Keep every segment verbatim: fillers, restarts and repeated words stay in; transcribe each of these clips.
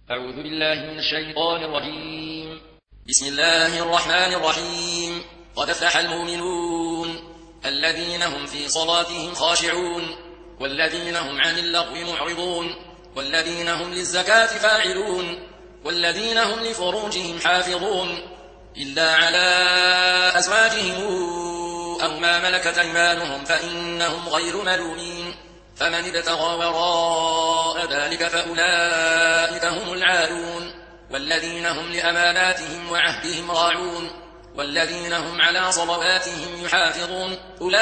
أعوذ بالله من الشيطان الرجيم. بسم الله الرحمن الرحيم. قد أفلح المؤمنون الذين هم في صلاتهم خاشعون والذين هم عن اللغو معرضون والذين هم للزكاة فاعلون والذين هم لفروجهم حافظون إلا على أزواجهم أو ما ملكت أيمانهم فإنهم غير ملومين. فمن ابتغى وراء ذلك فأولئك هم العادون والذين هم لأماناتهم وعهدهم راعون والذين هم على صلواتهم يحافظون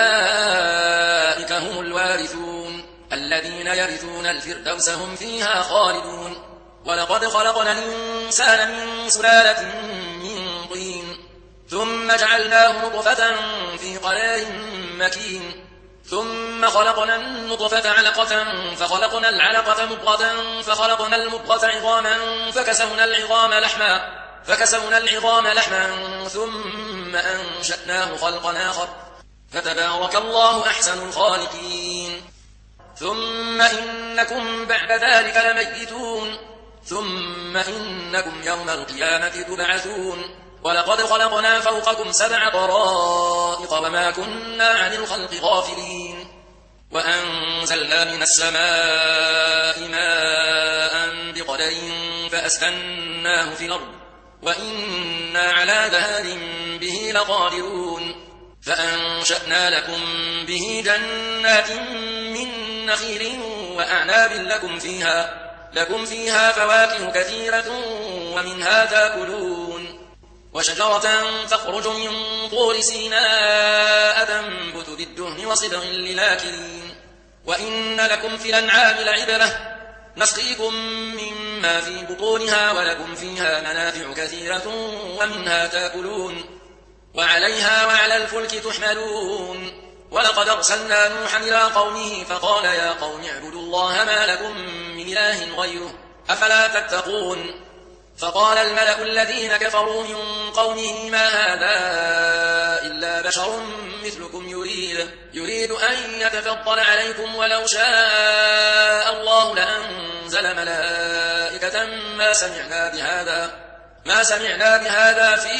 أولئك هم الوارثون الذين يرثون الفردوس هم فيها خالدون. ولقد خلقنا الإنسان من سلالة من طين ثم جعلناه نطفة في قرار مكين ثم خلقنا النطفة علقة فخلقنا العلقة مضغة فخلقنا المضغة عظاما فكسونا العظام لحما فكسونا العظام لحما ثم أنشأناه خلقا آخر فتبارك الله أحسن الخالقين. ثم إنكم بعد ذلك لميتون ثم إنكم يوم القيامة تبعثون. ولقد خلقنا فوقكم سبع طرائق وما كنا عن الخلق غافلين. وأنزلنا من السماء ماء بقدر فأسكناه في الأرض وإنا على ذهاب به لقادرون. فأنشأنا لكم به جنات من نخيل وأعناب لكم فيها لكم فيها فواكه كثيرة ومنها تأكلون. وشجرة تخرج من طور سيناء تنبت بالدهن وصبغ للآكلين. وإن لكم في الأنعام لعبرة نسقيكم مما في بطونها ولكم فيها منافع كثيرة ومنها تأكلون وعليها وعلى الفلك تحملون. ولقد أرسلنا نوحا إلى قومه فقال يا قوم اعبدوا الله ما لكم من إله غيره أفلا تتقون. فقال الملأ الذين كفروا من قومه ما هذا إلا بشر مثلكم يريد, يريد أن يتفضل عليكم ولو شاء الله لأنزل ملائكة ما سمعنا بهذا, ما سمعنا بهذا في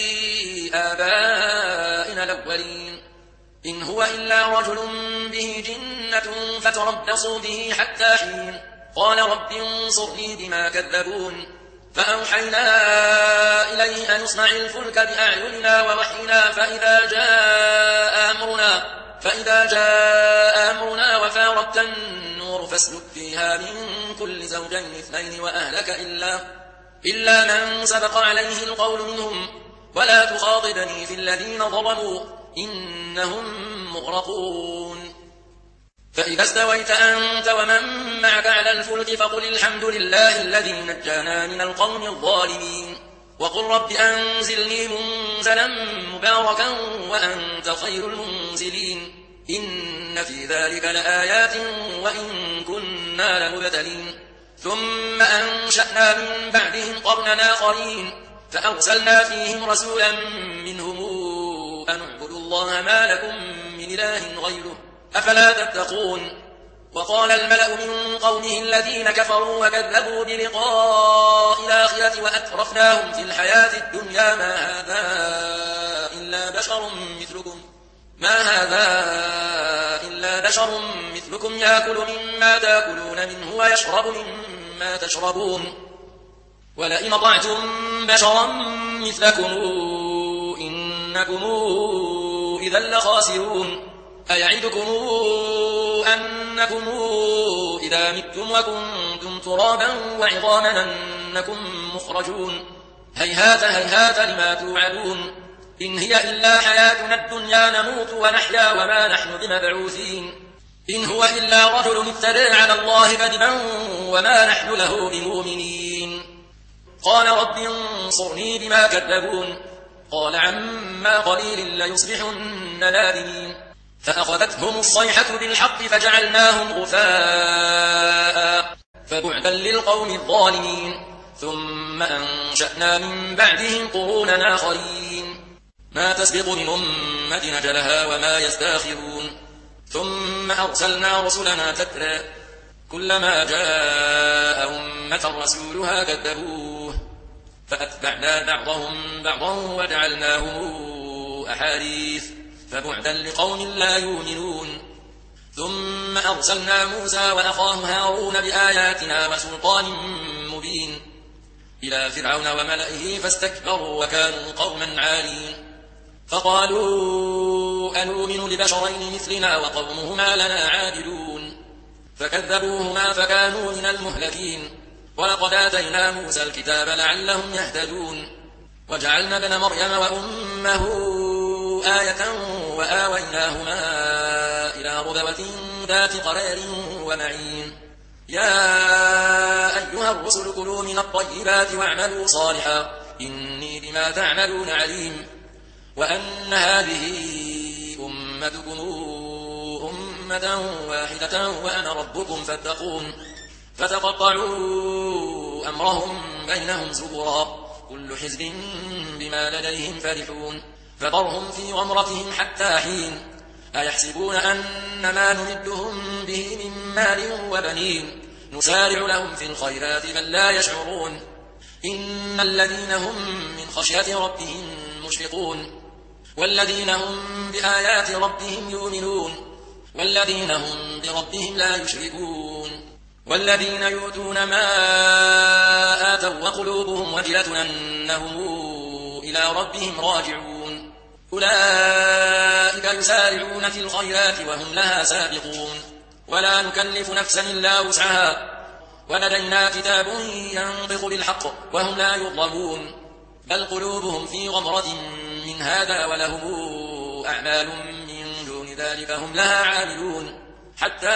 آبائنا الأولين إن هو إلا رجل به جنة فتربصوا به حتى حين. قال رب انصرني بما كذبون. فأوحينا إليه أن اصنع الفلك بأعيننا ووحينا فإذا جاء أمرنا, فإذا جاء أمرنا وفارت النور فاسلك فيها من كل زوجين اثنين وأهلك إلا, إلا من سبق عليه القول منهم ولا تخاطبني في الذين ظلموا إنهم مغرقون. فإذا استويت أنت ومن معك على الفلك فقل الحمد لله الذي نجانا من القوم الظالمين وقل رب أنزلني منزلا مباركا وأنت خير المنزلين. إن في ذلك لآيات وإن كنا لمبتلين. ثم أنشأنا من بعدهم قرنا آخرين فأرسلنا فيهم رسولا منهم أن اعبدوا الله ما لكم من إله غيره أفلا تتقون. وقال الملأ من قومه الذين كفروا وكذبوا بلقاء الآخرة وأترفناهم في الحياة الدنيا ما هذا إلا بشر مثلكم ما هذا إلا بشر مثلكم يأكل مما تأكلون منه ويشرب مما تشربون ولئن أطعتم بشرا مثلكم إنكم إذا لخاسرون. أيعدكم أنكم إذا متم وكنتم ترابا وعظاما أنكم مخرجون هيهات هيهات لما توعدون. إن هي إلا حياتنا الدنيا نموت ونحيا وما نحن بمبعوثين. إن هو إلا رجل افترى على الله كذبا وما نحن له بمؤمنين. قال رب انصرني بما كذبون. قال عما قليل ليصبحن نادمين. فأخذتهم الصيحة بالحق فجعلناهم غثاء فبعدا للقوم الظالمين. ثم أنشأنا من بعدهم قرونا آخرين ما تسبق من أمة أجلها وما يستاخرون. ثم أرسلنا رسلنا تترى كلما جاء أمة رسولها كذبوه فأتبعنا بعضهم بعضا وجعلناهم أحاديث فبعدا لقوم لا يؤمنون ثم أرسلنا موسى وأخاه هارون بآياتنا وسلطان مبين إلى فرعون وملئه فاستكبروا وكانوا قوما عالين فقالوا أنؤمن لبشرين مثلنا وقومهما لنا عابدون فكذبوهما فكانوا من المهلكين ولقد آتينا موسى الكتاب لعلهم يهتدون وجعلنا ابن مريم وأمه آية وآويناهما إلى ربوة ذات قرار ومعين يا أيها الرسل كلوا من الطيبات واعملوا صالحا إني بما تعملون عليم وأن هذه أمتكم أمة واحدة وأنا ربكم فاتقون فتقطعوا أمرهم بينهم زبرا كل حزب بما لديهم فرحون فذرهم في غمرتهم حتى حين أيحسبون أن ما نمدهم به من مال وبنين نسارع لهم في الخيرات بل لا يشعرون إن الذين هم من خشية ربهم مشفقون والذين هم بآيات ربهم يؤمنون والذين هم بربهم لا يشركون والذين يؤتون ما آتوا وقلوبهم وجلة أنهم إلى ربهم راجعون أولئك يسارعون في الخيرات وهم لها سابقون ولا نكلف نفسا إلا وسعها ولدينا كتاب ينطق بالحق وهم لا يظلمون بل قلوبهم في غمرة من هذا ولهم أعمال من دون ذلك هم لها عاملون حتى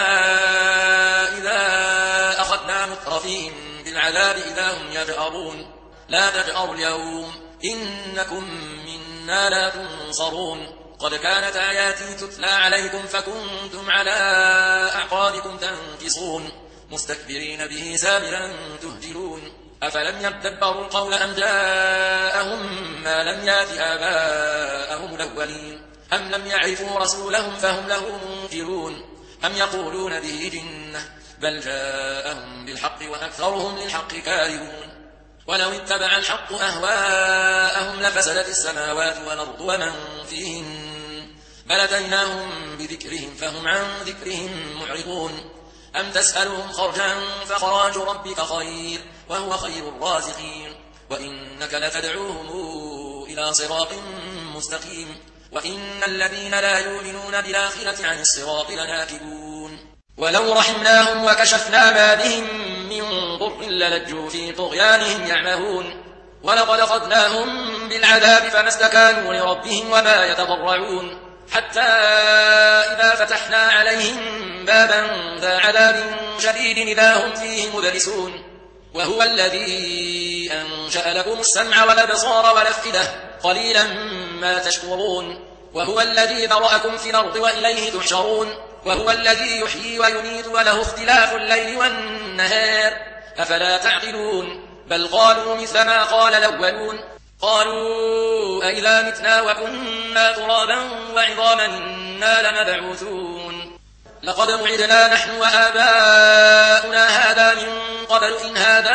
إذا أخذنا مترفيهم بالعذاب إذا هم يجأرون لا تجأروا اليوم إنكم منا لا تنصرون قد كانت آياتي تتلى عليكم فكنتم على أعقابكم تنكصون مستكبرين به سامرا تهجرون أفلم يدبروا القول أم جاءهم ما لم يات آباءهم الأولين أم لم يعرفوا رسولهم فهم له منكرون أم يقولون به جنة بل جاءهم بالحق وأكثرهم للحق كارهون ولو اتبع الحق أهواءهم لفسدت السماوات والأرض ومن فيهن بل أتيناهم بذكرهم فهم عن ذكرهم معرضون أم تسألهم خرجا فخراج ربك خير وهو خير الرازقين وإنك لتدعوهم إلى صراط مستقيم وإن الذين لا يؤمنون بالآخرة عن الصراط لناكبون ولو رحمناهم وكشفنا ما بهم من ضر للجوا في طغيانهم يعمهون ولقد أخذناهم بالعذاب فما استكانوا لربهم وما يتضرعون حتى إذا فتحنا عليهم بابا ذا عذاب شديد إذا هم فيه مبلسون وهو الذي أنشأ لكم السمع والأبصار والأفئدة قليلا ما تشكرون وهو الذي ذرأكم في الأرض وإليه تحشرون وهو الذي يحيي ويميت وله اختلاف الليل والنهار أفلا تعقلون بل قالوا مثل ما قال الأولون قالوا أئذا متنا وكنا ترابا وعظاما إنا لمبعوثون لقد وعدنا نحن وآباؤنا هذا من قبل إن هذا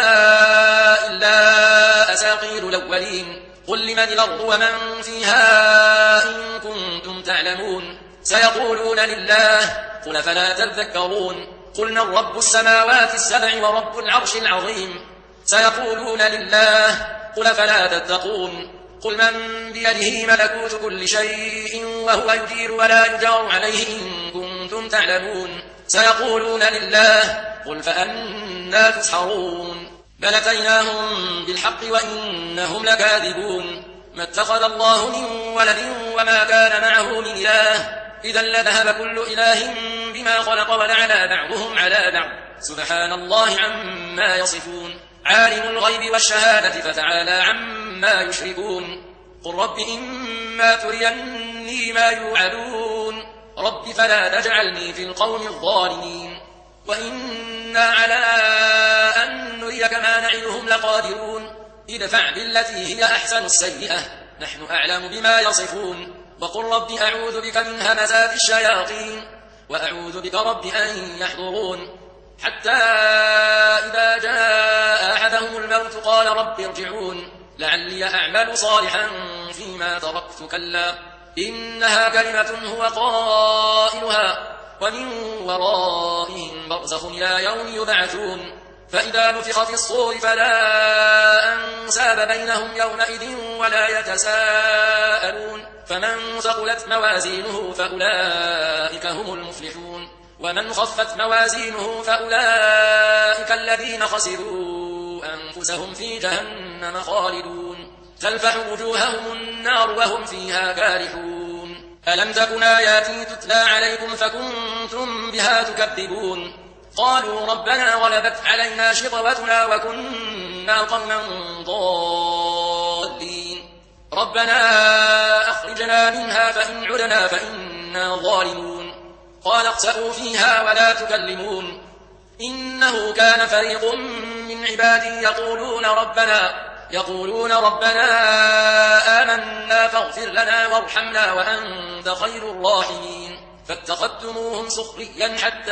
إلا أساطير الأولين قل لمن الأرض ومن فيها إن كنتم تعلمون سيقولون لله قل فلا تذكرون قل من رب السماوات السبع ورب العرش العظيم سيقولون لله قل فلا تتقون قل من بيده ملكوت كل شيء وهو يجير ولا يجار عليه إن كنتم تعلمون سيقولون لله قل فأنا تسحرون بل أتيناهم بالحق وإنهم لكاذبون ما اتخذ الله من ولد وما كان معه من إله إذا لذهب كل إله بما خلق ولعلى بعضهم على بعض سبحان الله عما يصفون عالم الغيب والشهادة فتعالى عما يشركون قل رب إما تريني ما يوعدون رب فلا تجعلني في القوم الظالمين وإنا على أن نريك ما نعدهم لقادرون ادفع بالتي هي أحسن السيئة نحن أعلم بما يصفون وقل رب أعوذ بك من همزات الشياطين وأعوذ بك رب أن يحضرون حتى إذا جاء أحدهم الموت قال رب ارجعون لعلي أعمل صالحا فيما تركت كلا إنها كلمة هو قائلها ومن ورائهم برزخ إلى يوم يبعثون فإذا نفخ في الصور فلا أنساب بينهم يومئذ ولا يتساءلون فمن ثقلت موازينه فأولئك هم المفلحون ومن خفت موازينه فأولئك الذين خسروا أنفسهم في جهنم خالدون تلفح وجوههم النار وهم فيها كارحون ألم تكن آياتي تتلى عليكم فكنتم بها تكذبون قالوا ربنا غلبت علينا شقوتنا وكنا قوما ضالين ربنا أخرجنا منها فإن عدنا فإنا ظالمون قال اخسئوا فيها ولا تكلمون إنه كان فريق من عبادي يقولون ربنا يقولون ربنا آمنا فاغفر لنا وارحمنا وأنت خير الراحمين فاتخذتموهم سخريا حتى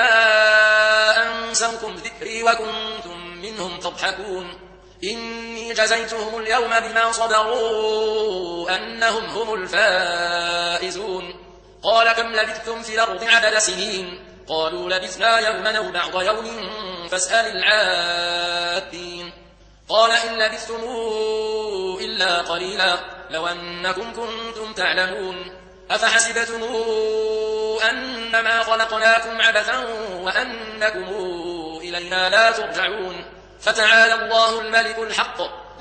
أنسوكم ذكري وكنتم منهم تضحكون إني جزيتهم اليوم بما صبروا أنهم هم الفائزون قال كم لبثتم في الأرض عدد سنين قالوا لبثنا يوما أو بعض يوم فاسأل العادين قال إن لبثتم إلا قليلا لو أنكم كنتم تعلمون أفحسبتم أنما خلقناكم عبثا وأنكم إلينا لا ترجعون فتعالى الله الملك الحق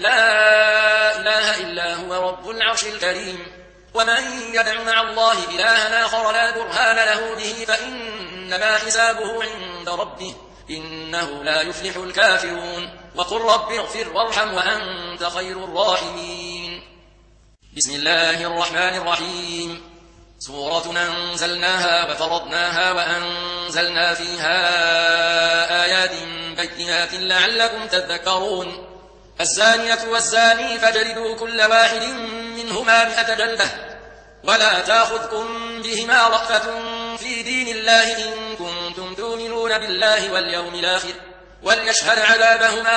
لا إله إلا هو رب العرش الكريم ومن يدع مع الله إلها آخر لا برهان له به فإنما حسابه عند ربه إنه لا يفلح الكافرون وقل رب اغفر وارحم وأنت خير الراحمين بسم الله الرحمن الرحيم سورة أنزلناها وفرضناها وأنزلنا فيها آيات بينات لعلكم تذكرون الزانية والزاني فاجلدوا كل واحد منهما مئة جلدة ولا تأخذكم بهما رأفة في دين الله إن كنتم تؤمنون بالله واليوم الآخر وليشهد عذابهما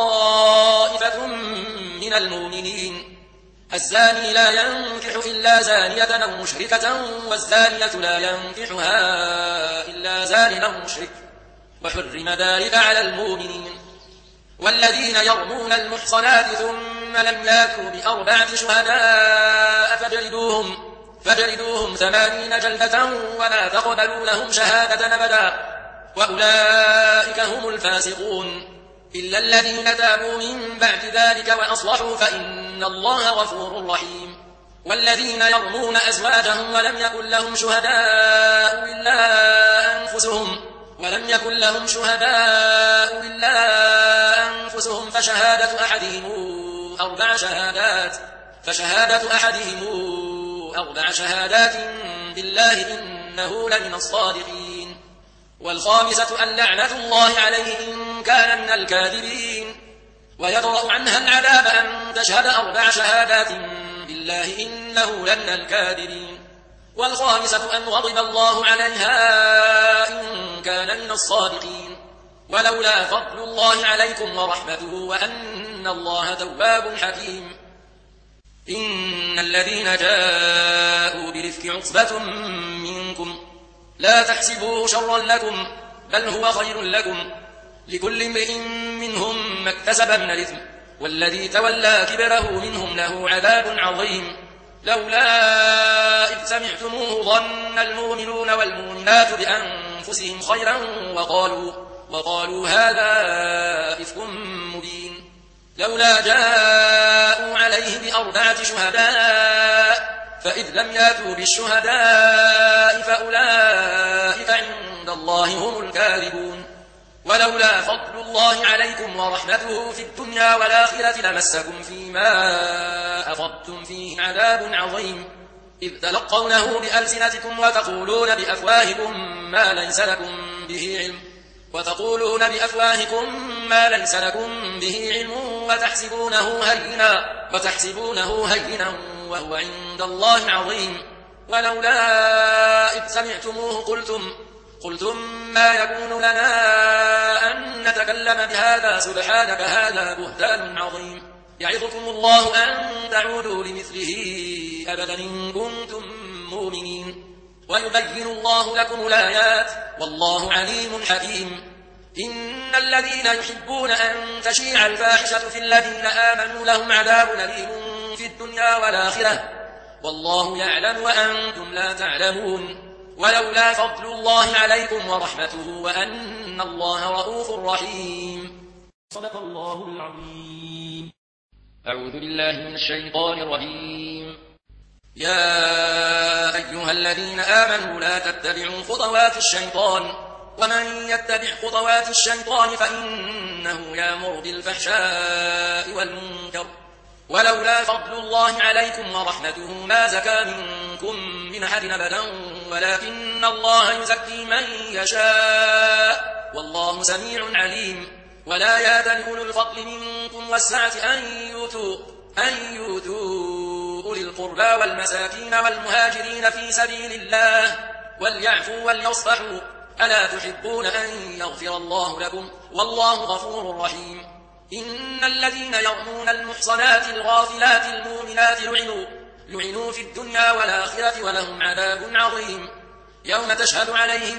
طائفة من المؤمنين الزاني لا ينكح إلا زانية أو مشركة والزانية لا ينكحها إلا زان أو مشرك وحرم ذلك على المؤمنين والذين يرمون المحصنات ثم لم ياتوا بأربعة شهداء فجلدوهم, فجلدوهم ثمانين جلدة ولا تقبلوا لهم شهادة أبدا وأولئك هم الفاسقون إلا الذين تابوا من بعد ذلك وأصلحوا فإن الله غفور رحيم والذين يرمون أزواجهم ولم يكن لهم شهداء إلا أنفسهم ولم يكن لهم شهداء إلا أنفسهم فشهادة أحدهم أربع شهادات فشهادة أحدهم أربع شهادات بالله إنه لمن الصادقين والخامسة أن لعنة الله عليه إن كان من الكاذبين ويدرأ عنها العذاب أن تشهد أربع شهادات بالله إنه لمن الكاذبين والخامسة أن غضب الله عليها إن كان من الصادقين ولولا فضل الله عليكم ورحمته وأن الله تواب حكيم إن الذين جاءوا برفق عصبة منكم لا تحسبوه شرا لكم بل هو خير لكم لكل امرئ منهم ما اكتسب من الإثم والذي تولى كبره منهم له عذاب عظيم لولا إذ سمعتموه ظن المؤمنون والمؤمنات بأنفسهم خيرا وقالوا, وقالوا هذا إفك مبين لولا جاءوا عليه بأربعة شهداء فإذ لم ياتوا بالشهداء فأولئك عند الله هم الكاذبون ولولا فضل الله عليكم ورحمته في الدنيا والآخرة لمسكم فيما أفضتم فيه عذاب عظيم إذ تلقونه بألسنتكم وتقولون بأفواهكم ما ليس لكم به علم وتقولون بأفواهكم ما ليس لكم به علم وتحسبونه هينا وتحسبونه هينا وهو عند الله عظيم ولولا إذ سمعتموه قلتم قلتم ما يكون لنا أن نتكلم بهذا سبحانك هذا بهتان عظيم يعظكم الله أن تعودوا لمثله أبدا إن كنتم مؤمنين ويبين الله لكم الآيات والله عليم حكيم إن الذين يحبون أن تشيع الفاحشة في الذين آمنوا لهم عذاب أليم في الدنيا والآخرة والله يعلم وأنتم لا تعلمون ولولا فضل الله عليكم ورحمته وأن الله رؤوف رحيم. صدق الله العظيم. أعوذ بالله من الشيطان الرجيم. يا أيها الذين آمنوا لا تتبعوا خطوات الشيطان ومن يتبع خطوات الشيطان فإنه يأمر بالفحشاء والمنكر ولولا فضل الله عليكم ورحمته ما زكى منكم من أحد أبدا ولكن الله يزكي من يشاء والله سميع عليم. ولا يأتل أولو الفضل منكم والسعة أن يؤتوا أن يؤتوا أولي القربى والمساكين والمهاجرين في سبيل الله وليعفوا وليصفحوا ألا تحبون أن يغفر الله لكم والله غفور رحيم. إن الذين يرمون المحصنات الغافلات المؤمنات لعنوا لعنوا في الدنيا والآخرة ولهم عذاب عظيم يوم تشهد عليهم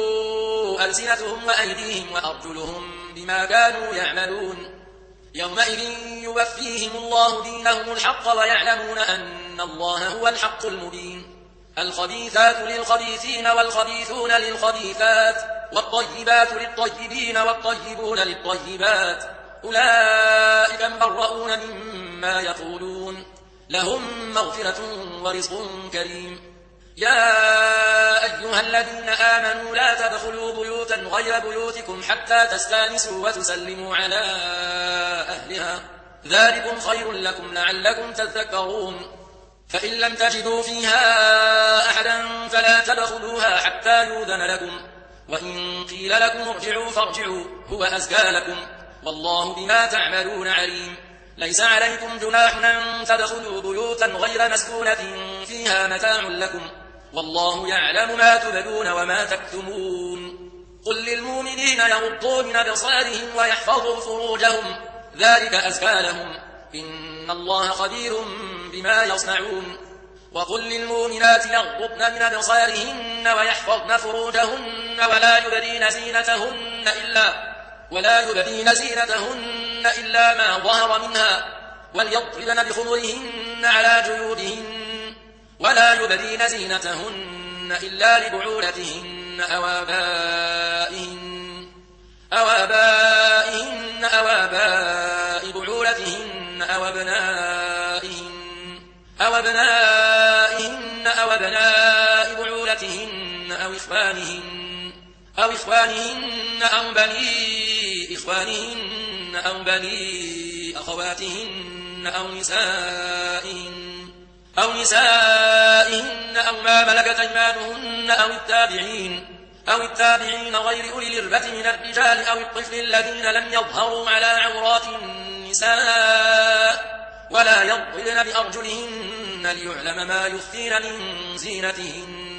ألسنتهم وأيديهم وأرجلهم بما كانوا يعملون يومئذ يوفيهم الله دينهم الحق ويعلمون أن الله هو الحق المبين. الخبيثات للخبيثين والخبيثون للخبيثات والطيبات للطيبين والطيبون للطيبات أولئك مبرؤون مما يقولون لهم مغفرة ورزق كريم. يا أيها الذين آمنوا لا تدخلوا بيوتا غير بيوتكم حتى تستانسوا وتسلموا على أهلها ذلكم خير لكم لعلكم تذكرون. فإن لم تجدوا فيها أحدا فلا تدخلوها حتى يؤذن لكم وإن قيل لكم ارجعوا فارجعوا هو أزكى لكم والله بما تعملون عليم. ليس عليكم جناح أن تدخلوا بيوتا غير مسكونة فيها متاع لكم والله يعلم ما تبدون وما تكتمون. قل للمؤمنين يغضوا من أبصارهم ويحفظوا فروجهم ذلك أزكى لهم إن الله خبير بما يصنعون. وقل للمؤمنات يغضضن من أبصارهن ويحفظن فروجهن ولا يبدين زينتهن إلا ولا يبدين زينتهن إلا ما ظهر منها وليضربن بخمرهن على جيوبهن ولا يبدين زينتهن إلا لبعولتهن أو آبائهن أو آبائهن أو آباء بعولتهن أو أبنائهن أو أبنائهن أو أبناء بعولتهن أو إخوانهن أو إخوانهن أو بني إخوانهن أو بني أخواتهن أو نسائهن أو نسائهن أو ما ملكت أيمانهن أو التابعين أو التابعين غير أولي الإربة من الرجال أو الطفل الذين لم يظهروا على عورات النساء ولا يضربن بأرجلهن ليعلم ما يخفين من زينتهن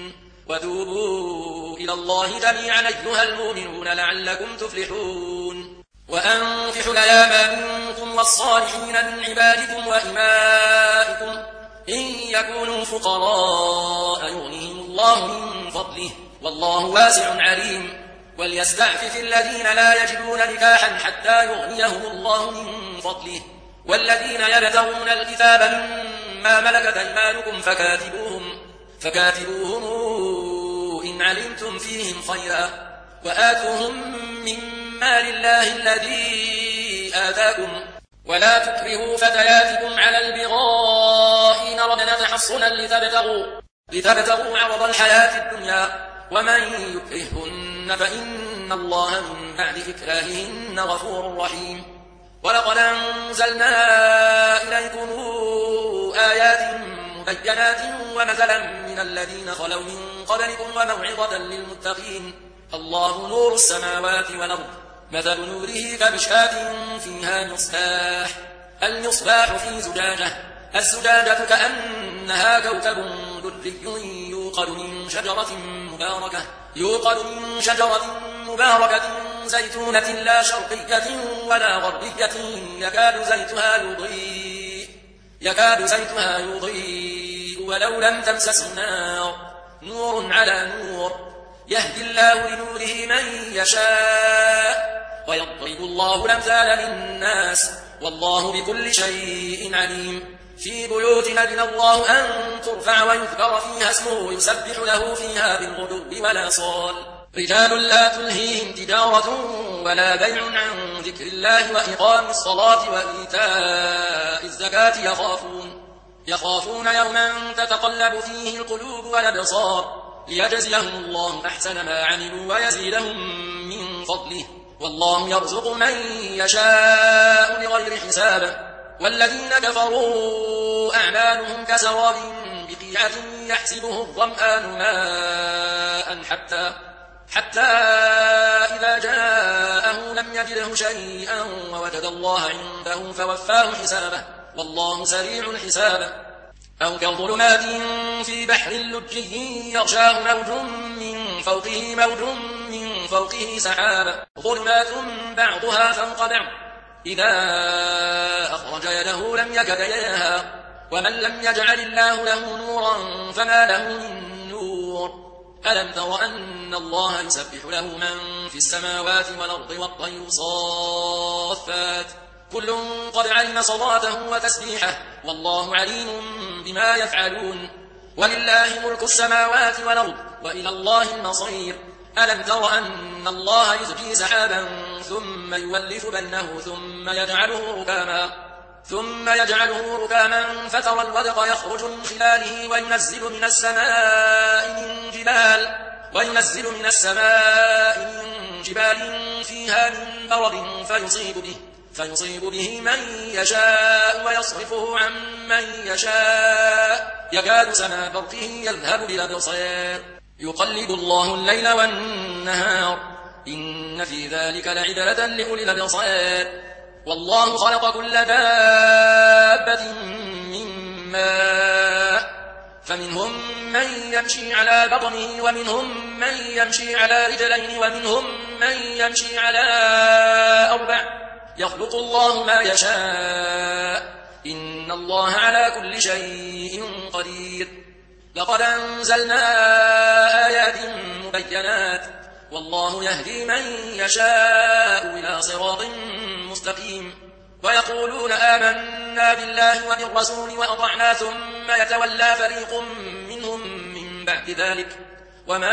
وتوبوا إلى الله جميعا أيها المؤمنون لعلكم تفلحون. وأنكحوا الأيام منكم والصالحين من عبادكم وإمائكم إن يكونوا فقراء يغنيهم الله من فضله والله واسع عليم. وليستعفف الذين لا يجدون نكاحا حتى يغنيهم الله من فضله والذين يبتغون الكتاب مما ملكت أيمانكم فكاتبوهم فكاتبوهم إن علمتم فيهم خيرا وآتوهم من مال الله الذي آتاكم ولا تكرهوا فتياتكم على البغاء إن أردنا تحصنا لتبتغوا, لتبتغوا عرض الحياة الدنيا ومن يكرههن فإن الله من بعد إكراههن غفور رحيم. ولقد أنزلنا إليكم آيات مبينات ومثلا من الذين خلوا من قبلكم وموعظة للمتقين الله نور السماوات والأرض مثل نوره كمشكاة فيها مصباح المصباح في زجاجة الزجاجة كأنها كوكب دري يوقد من شجرة مباركة يوقد من شجرة مباركة زيتونة لا شرقية ولا غربية يكاد زيتها يضيء يكاد زيتها يضيء ولو لم تمسسه نار نور على نور يهدي الله لنوره من يشاء ويضرب الله الأمثال للناس والله بكل شيء عليم. في بيوت أذن الله أن ترفع ويذكر فيها اسمه يسبح له فيها بالغدو والآصال رجال لا تلهيهم تجارة ولا بيع عن ذكر الله وإقام الصلاة وإيتاء الزكاة يخافون يخافون يوما تتقلب فيه القلوب والأبصار ليجزيهم الله أحسن ما عملوا ويزيدهم من فضله والله يرزق من يشاء بغير حساب. والذين كفروا أعمالهم كسراب بقيعة يحسبه الظمآن ماء حتى حتى إذا جاءه لم يجده شيئا ووجد الله عنده فوفاه حسابه والله سريع الحساب. أو كظلمات في بحر لجي يغشاه موج من فوقه موج من فوقه سحاب ظلمات بعضها فوق بعض إذا أخرج يده لم يكد يراها ومن لم يجعل الله له نورا فما له من نور. ألم تر أن الله يسبح له من في السماوات والأرض والطير صافات كل قد علم صلاته وتسبيحه والله عليم بما يفعلون. ولله ملك السماوات والأرض وإلى الله المصير. ألم تر أن الله يزجي سحابا ثم يولف بينه ثم يجعله ركاما ثم يجعله ركاما فترى الودق يخرج من خلاله وينزل من السماء من جبال وينزل من السماء من جبال فيها من برد فيصيب به فيصيب به من يشاء ويصرفه عن من يشاء يكاد سنا برقه يذهب بالأبصار يقلب الله الليل والنهار إن في ذلك لعبرة لأولي الأبصار. والله خلق كل دابة من ماء فمنهم من يمشي على بطنه ومنهم من يمشي على رجلين ومنهم من يمشي على أربع يخلق الله ما يشاء إن الله على كل شيء قدير. لقد أنزلنا آيات مبينات والله يهدي من يشاء إلى صراط مستقيم. ويقولون آمنا بالله وبالرسول وأطعنا ثم يتولى فريق منهم من بعد ذلك وما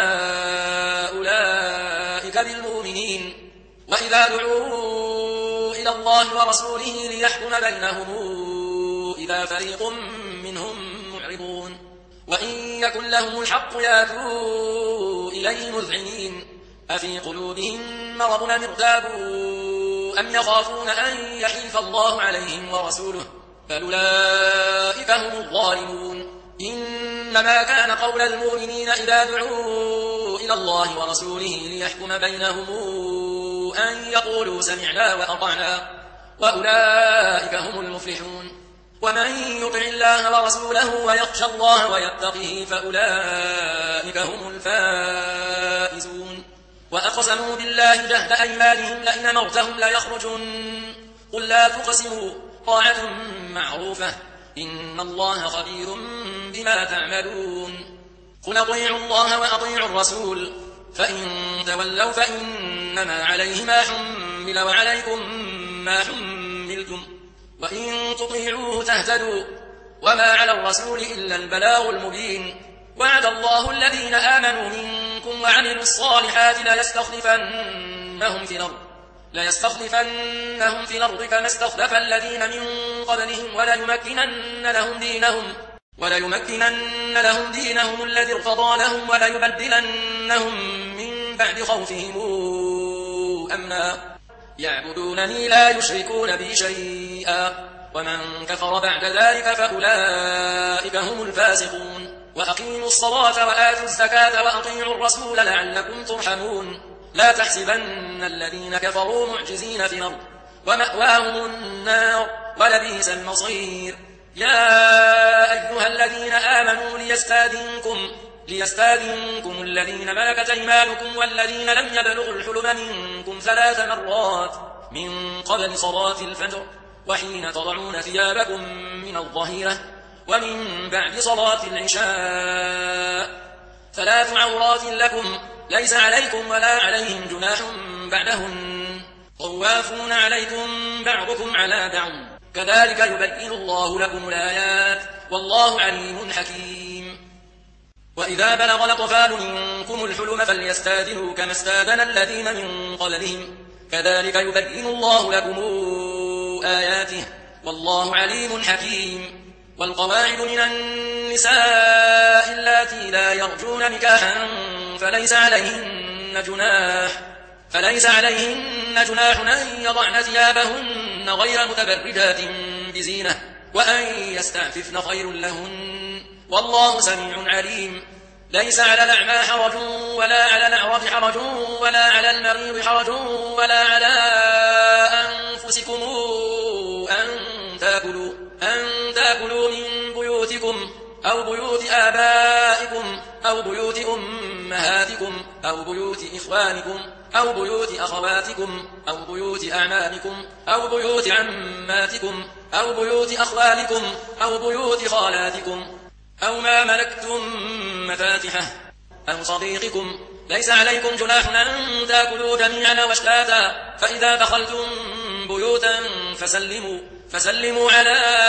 أولئك بالمؤمنين. وإذا دعوا إلى الله ورسوله ليحكم بينهم إذا فريق منهم معرضون وإن يكن لهم الحق يأتوا إليه مذعنين أفي قلوبهم مرض أم ارتابوا أم يخافون أن يحيف الله عليهم ورسوله بل أولئك هم الظالمون. إنما كان قول المؤمنين إذا دعوا إلى الله ورسوله ليحكم بينهم أن يقولوا سمعنا وأطعنا وأولئك هم المفلحون. ومن يطع الله ورسوله ويخشى الله ويتقه فأولئك هم الفائزون. وأقسموا بالله جهد أيمانهم لئن أمرتهم ليخرجن قل لا تقسموا طاعة معروفة إن الله خبير بما تعملون. قل أطيعوا الله وأطيعوا الرسول فإن تولوا فإنما عليه ما حمل وعليكم ما حملتم وإن تطيعوه تهتدوا وما على الرسول إلا البلاغ المبين. وعد الله الذين آمنوا منكم وعملوا الصالحات ليستخلفنهم في الأرض ليستخلفنهم في الأرض كما استخلف الذين من قبلهم وليمكنن لهم دينهم وليمكنن لهم دينهم الذي ارتضى لهم وليبدلنهم من بعد خوفهم أمنا يعبدونني لا يشركون بي شيئا ومن كفر بعد ذلك فأولئك هم الفاسقون. وأقيموا الصلاة وآتوا الزكاة وأطيعوا الرسول لعلكم ترحمون. لا تحسبن الذين كفروا معجزين في الأرض ومأواهم النار ولبئس المصير. يا أيها الذين آمنوا ليستأذنكم ليستاذنكم الذين ملكت أيمانكم والذين لم يبلغوا الحلم منكم ثلاث مرات من قبل صلاة الفجر وحين تضعون ثيابكم من الظهيرة ومن بعد صلاة العشاء ثلاث عورات لكم ليس عليكم ولا عليهم جناح بعدهن طوافون عليكم بعضكم على بعض كذلك يبين الله لكم الآيات والله عليم حكيم. وإذا بلغ الأطفال منكم الحلم فليستاذنوا كما استاذن الذين من قبلهم كذلك يبين الله لكم آياته والله عليم حكيم. والقواعد من النساء اللاتي لا يرجون نكاحا فليس عليهن جناح فليس عليهن جناح أن يضعن ثيابهن غير متبرجات بزينة وأن يستعففن خير لهن والله سميع عليم. ليس على الأعمى حرج ولا على الأعرج حرج ولا على المريض حرج ولا على أنفسكم أن تأكلوا, أن تأكلوا من بيوتكم أو بيوت آبائكم أو بيوت أمهاتكم أو بيوت إخوانكم أو بيوت أخواتكم أو بيوت أعمامكم أو بيوت عماتكم أو بيوت أخوالكم أو بيوت خالاتكم أو ما ملكتم مفاتحه أو صديقكم ليس عليكم جناح أن تأكلوا جميعا واشتاتا فإذا دخلتم بيوتا فسلموا, فسلموا على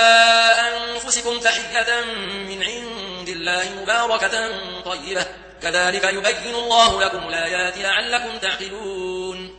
أنفسكم تحية من عند الله مباركة طيبة كذلك يبين الله لكم الآيات لعلكم تعقلون.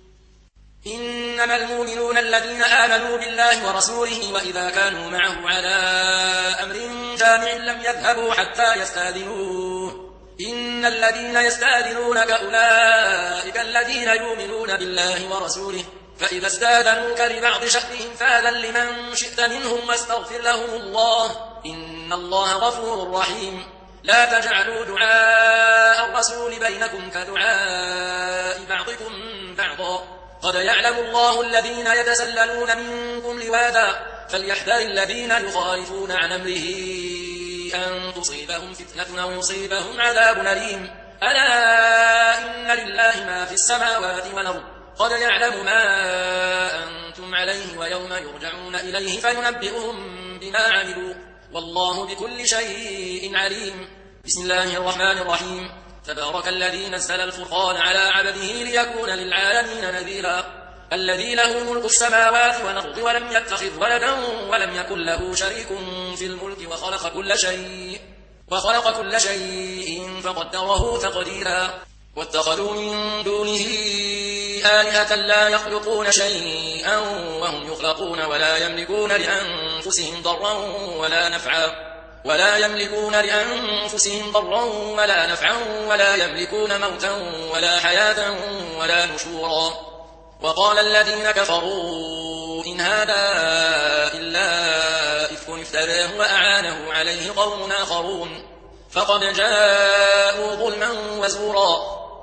إنما المؤمنون الذين آمنوا بالله ورسوله وإذا كانوا معه على أمر جامع لم يذهبوا حتى يستاذنوه إن الذين يستاذنونك أولئك الذين يؤمنون بالله ورسوله فإذا استاذنوك لبعض شأنهم فأذن لمن شئت منهم واستغفر لهم الله إن الله غفور رحيم. لا تجعلوا دعاء الرسول بينكم كدعاء بعضكم بعضا قد يعلم الله الذين يتسللون منكم لواذا فليحذر الذين يخالفون عن أمره أن تصيبهم فتنة أو يصيبهم عذاب أليم. ألا إن لله ما في السماوات والأرض قد يعلم ما أنتم عليه ويوم يرجعون إليه فينبئهم بما عملوا والله بكل شيء عليم. بسم الله الرحمن الرحيم. تبارك الذي نزل الفرقان على عبده ليكون للعالمين نذيرا الذي له ملك السماوات والأرض ولم يتخذ ولدا ولم يكن له شريك في الملك وخلق كل شيء وخلق كل شيء فقدره تقديرا واتخذوا من دونه آلهة لا يخلقون شيئا وهم يخلقون ولا يملكون لأنفسهم ضرا ولا نفعا ولا يملكون لأنفسهم ضرا ولا نفعا ولا يملكون موتا ولا حياة ولا نشورا. وقال الذين كفروا إن هذا إلا إفك افتراه وأعانه عليه قوم آخرون فقد جاءوا ظلما وزورا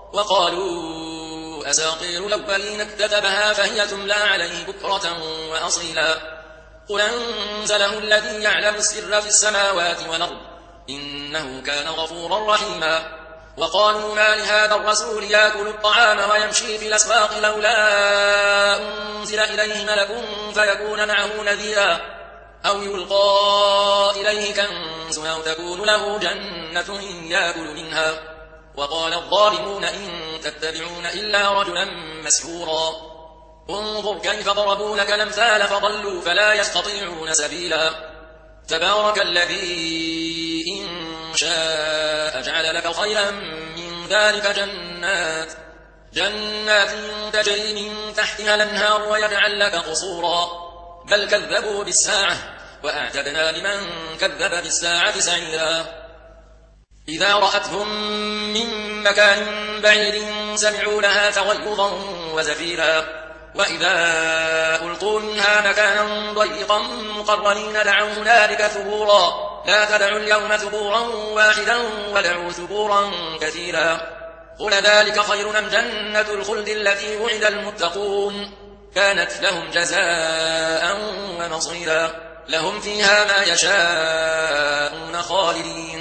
وقالوا أساطير الأولين اكتتبها فهي تملى عليه بكرة وأصيلا قل أنزله الذي يعلم السر في السماوات والأرض إنه كان غفورا رحيما. وقالوا ما لهذا الرسول يأكل الطعام ويمشي في الأسواق لولا أنزل إليه ملك فيكون معه نذيرا أو يلقى إليه كنز أو تكون له جنة يأكل منها وقال الظالمون إن تتبعون إلا رجلا مسحورا انظر كيف ضربوا لك الأمثال فضلوا فلا يستطيعون سبيلا. تبارك الذي إن شاء جعل لك خيرا من ذلك جنات جنات تجري من تحتها الأنهار ويجعل لك قصورا بل كذبوا بالساعة وأعتدنا لمن كذب بالساعة سعيرا. إذا رأتهم من مكان بعيد سمعوا لها تغيظا وزفيرا وإذا ألقوا منها مكانا ضيقا مقرنين دعوا هنالك ثبورا لا تدعوا اليوم ثبورا واحدا ودعوا ثبورا كثيرا قل ذلك خير أم جنة الخلد التي وعد المتقون كانت لهم جزاء ومصيرا لهم فيها ما يشاءون خالدين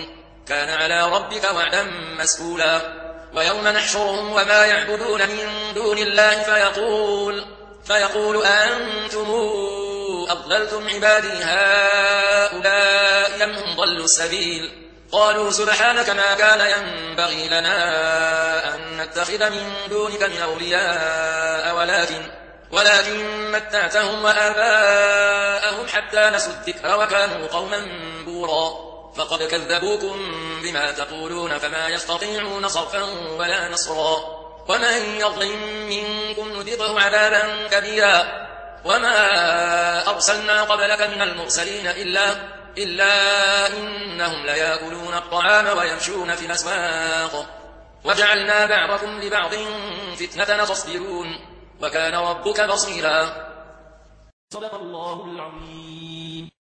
كان على ربك وعدا مسئولا ويوم نحشرهم وما يعبدون من دون الله فيقول, فيقول أنتم أضللتم عبادي هؤلاء أم هم ضلوا السبيل قالوا سبحانك ما كان ينبغي لنا أن نتخذ من دونك من أولياء ولكن, ولكن متعتهم وآباءهم حتى نسوا الذكر وكانوا قوما بورا فقد كذبوكم بما تقولون فما يستطيعون صرفا ولا نصرا ومن يظلم منكم نذقه عذابا كبيرا وما أرسلنا قبلك من المرسلين إلا, إلا إنهم ليأكلون الطعام ويمشون في الأسواق وجعلنا بعضكم لبعض فتنة تصبرون وكان ربك بصيرا. صدق الله العظيم.